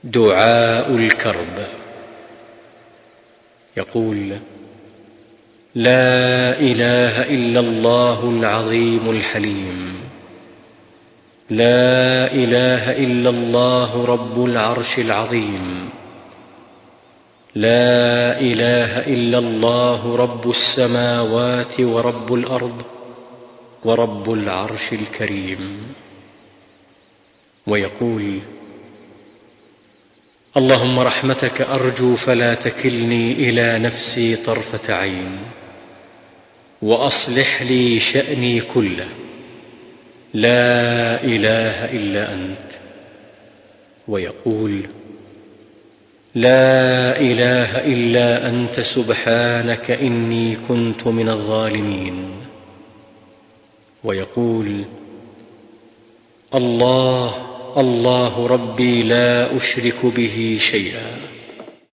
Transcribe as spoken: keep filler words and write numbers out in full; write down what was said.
دعاء الكرب. يقول: لا إله إلا الله العظيم الحليم، لا إله إلا الله رب العرش العظيم، لا إله إلا الله رب السماوات ورب الأرض ورب العرش الكريم. ويقول: اللهم رحمتك أرجو فلا تكلني إلى نفسي طرفة عين، وأصلح لي شأني كله، لا إله إلا أنت. ويقول: لا إله إلا أنت سبحانك إني كنت من الظالمين. ويقول: الله الله ربي لا أشرك به شيئا.